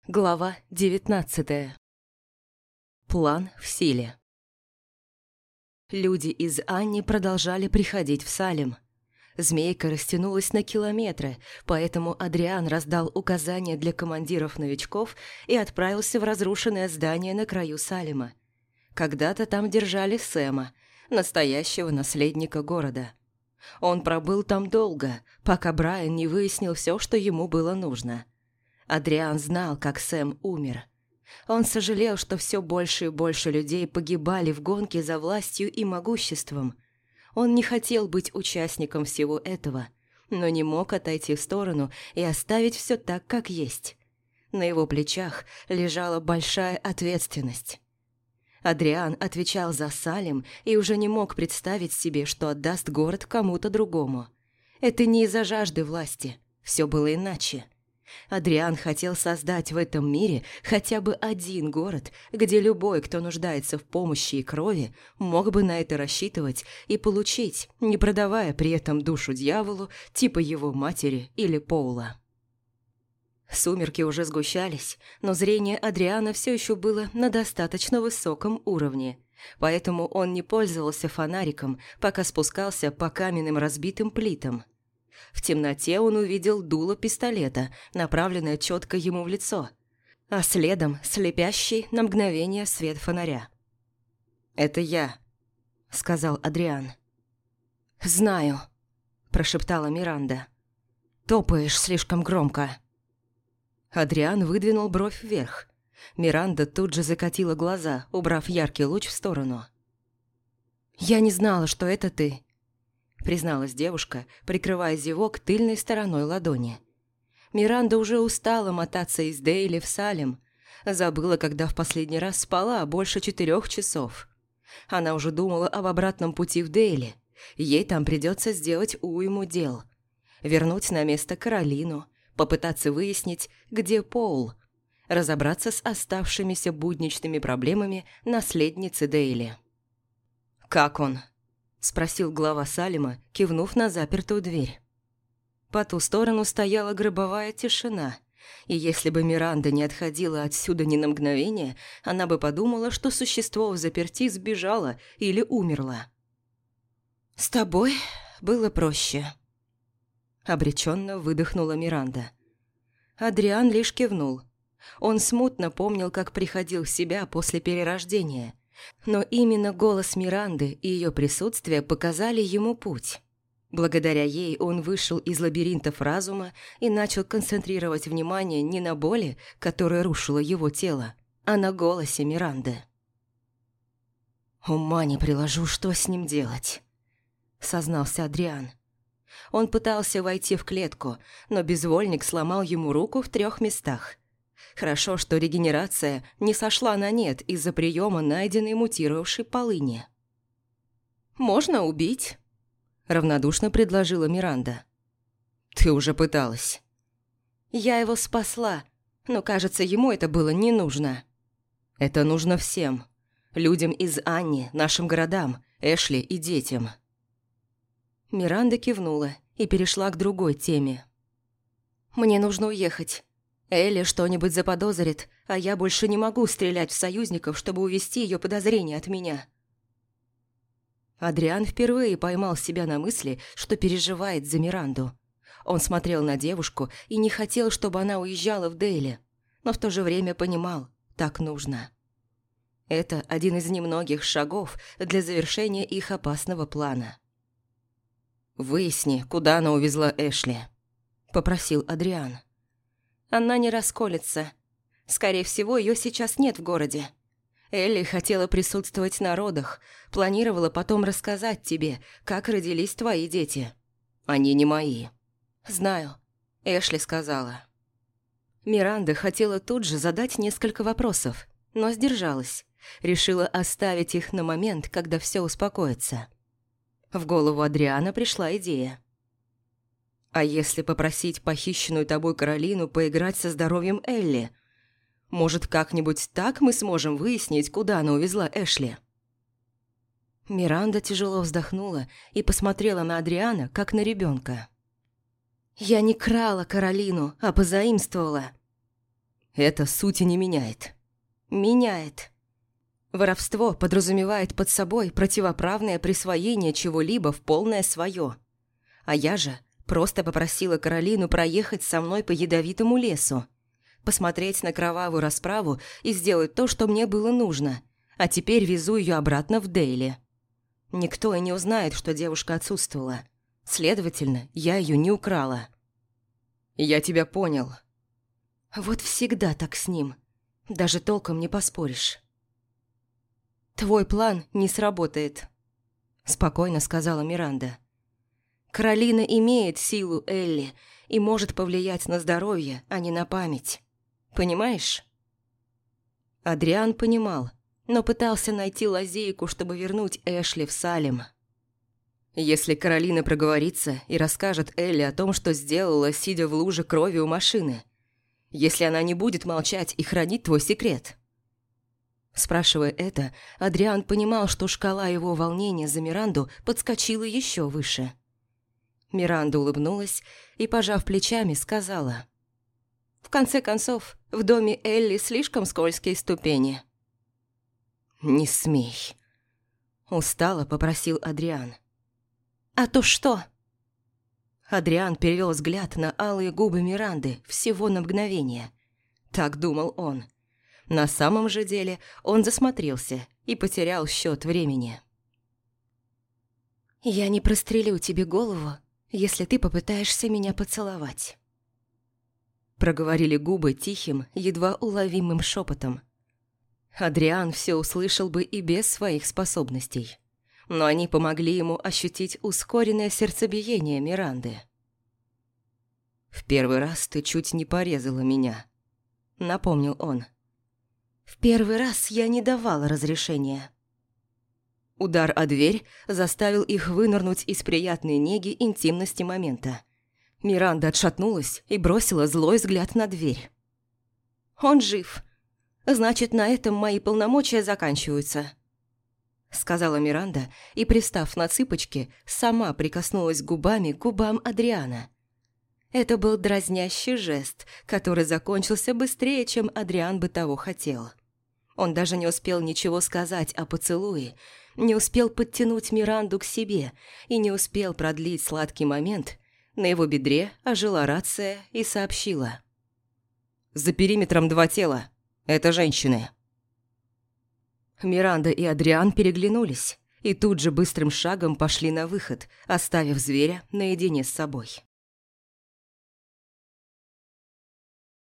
Глава 19. План в силе. Люди из Анни продолжали приходить в Салем. Змейка растянулась на километры, поэтому Адриан раздал указания для командиров новичков и отправился в разрушенное здание на краю Салема. Когда-то там держали Сэма, настоящего наследника города. Он пробыл там долго, пока Брайан не выяснил все, что ему было нужно. Адриан знал, как Сэм умер. Он сожалел, что все больше и больше людей погибали в гонке за властью и могуществом. Он не хотел быть участником всего этого, но не мог отойти в сторону и оставить все так, как есть. На его плечах лежала большая ответственность. Адриан отвечал за Салем и уже не мог представить себе, что отдаст город кому-то другому. Это не из-за жажды власти, все было иначе. Адриан хотел создать в этом мире хотя бы один город, где любой, кто нуждается в помощи и крови, мог бы на это рассчитывать и получить, не продавая при этом душу дьяволу, типа его матери или Поула. Сумерки уже сгущались, но зрение Адриана все еще было на достаточно высоком уровне, поэтому он не пользовался фонариком, пока спускался по каменным разбитым плитам. В темноте он увидел дуло пистолета, направленное четко ему в лицо, а следом слепящий на мгновение свет фонаря. «Это я», — сказал Адриан. «Знаю», — прошептала Миранда. «Топаешь слишком громко». Адриан выдвинул бровь вверх. Миранда тут же закатила глаза, убрав яркий луч в сторону. «Я не знала, что это ты», — призналась девушка, прикрывая зевок тыльной стороной ладони. Миранда уже устала мотаться из Дейли в Салем. Забыла, когда в последний раз спала больше 4 часов. Она уже думала об обратном пути в Дейли. Ей там придется сделать уйму дел. Вернуть на место Каролину, попытаться выяснить, где Поул, разобраться с оставшимися будничными проблемами наследницы Дейли. «Как он?» – спросил глава Салема, кивнув на запертую дверь. По ту сторону стояла гробовая тишина, и если бы Миранда не отходила отсюда ни на мгновение, она бы подумала, что существо в заперти сбежало или умерло. «С тобой было проще», – обреченно выдохнула Миранда. Адриан лишь кивнул. Он смутно помнил, как приходил в себя после перерождения. Но именно голос Миранды и ее присутствие показали ему путь. Благодаря ей он вышел из лабиринтов разума и начал концентрировать внимание не на боли, которая рушила его тело, а на голосе Миранды. «Ума не приложу, что с ним делать», — сознался Адриан. Он пытался войти в клетку, но безвольник сломал ему руку в 3 местах. Хорошо, что регенерация не сошла на нет из-за приема найденной мутировавшей полыни. «Можно убить», – равнодушно предложила Миранда. «Ты уже пыталась». «Я его спасла, но, кажется, ему это было не нужно». «Это нужно всем. Людям из Анни, нашим городам, Эшли и детям». Миранда кивнула и перешла к другой теме. «Мне нужно уехать. Элли что-нибудь заподозрит, а я больше не могу стрелять в союзников, чтобы увести ее подозрения от меня». Адриан впервые поймал себя на мысли, что переживает за Миранду. Он смотрел на девушку и не хотел, чтобы она уезжала в Дейли, но в то же время понимал, так нужно. Это один из немногих шагов для завершения их опасного плана. «Выясни, куда она увезла Эшли», – попросил Адриан. «Она не расколется. Скорее всего, ее сейчас нет в городе. Элли хотела присутствовать на родах, планировала потом рассказать тебе, как родились твои дети. Они не мои». «Знаю», – Эшли сказала. Миранда хотела тут же задать несколько вопросов, но сдержалась. Решила оставить их на момент, когда все успокоится. В голову Адриана пришла идея. «А если попросить похищенную тобой Каролину поиграть со здоровьем Элли? Может, как-нибудь так мы сможем выяснить, куда она увезла Эшли?» Миранда тяжело вздохнула и посмотрела на Адриана, как на ребенка. «Я не крала Каролину, а позаимствовала». Это сути не меняет. Меняет. Воровство подразумевает под собой противоправное присвоение чего-либо в полное свое. А я же просто попросила Каролину проехать со мной по ядовитому лесу, посмотреть на кровавую расправу и сделать то, что мне было нужно, а теперь везу ее обратно в Дейли. Никто и не узнает, что девушка отсутствовала. Следовательно, я ее не украла. Я тебя понял. Вот всегда так с ним. Даже толком не поспоришь. Твой план не сработает, спокойно сказала Миранда. Каролина имеет силу Элли и может повлиять на здоровье, а не на память. Понимаешь? Адриан понимал, но пытался найти лазейку, чтобы вернуть Эшли в Салем. Если Каролина проговорится и расскажет Элли о том, что сделала, сидя в луже крови у машины, если она не будет молчать и хранить твой секрет. Спрашивая это, Адриан понимал, что шкала его волнения за Миранду подскочила еще выше. Миранда улыбнулась и, пожав плечами, сказала: «В конце концов, в доме Элли слишком скользкие ступени». «Не смей», – устало попросил Адриан. «А то что?» Адриан перевел взгляд на алые губы Миранды всего на мгновение. Так думал он. На самом же деле он засмотрелся и потерял счет времени. «Я не прострелю тебе голову, если ты попытаешься меня поцеловать», проговорили губы тихим, едва уловимым шепотом. Адриан все услышал бы и без своих способностей, но они помогли ему ощутить ускоренное сердцебиение Миранды. «В первый раз ты чуть не порезала меня», — напомнил он. «В первый раз я не давала разрешения». Удар о дверь заставил их вынырнуть из приятной неги интимности момента. Миранда отшатнулась и бросила злой взгляд на дверь. «Он жив. Значит, на этом мои полномочия заканчиваются», — сказала Миранда и, пристав на цыпочки, сама прикоснулась губами к губам Адриана. Это был дразнящий жест, который закончился быстрее, чем Адриан бы того хотел. Он даже не успел ничего сказать о поцелуе, не успел подтянуть Миранду к себе и не успел продлить сладкий момент. На его бедре ожила рация и сообщила: «За периметром 2 тела. Это женщины». Миранда и Адриан переглянулись и тут же быстрым шагом пошли на выход, оставив зверя наедине с собой.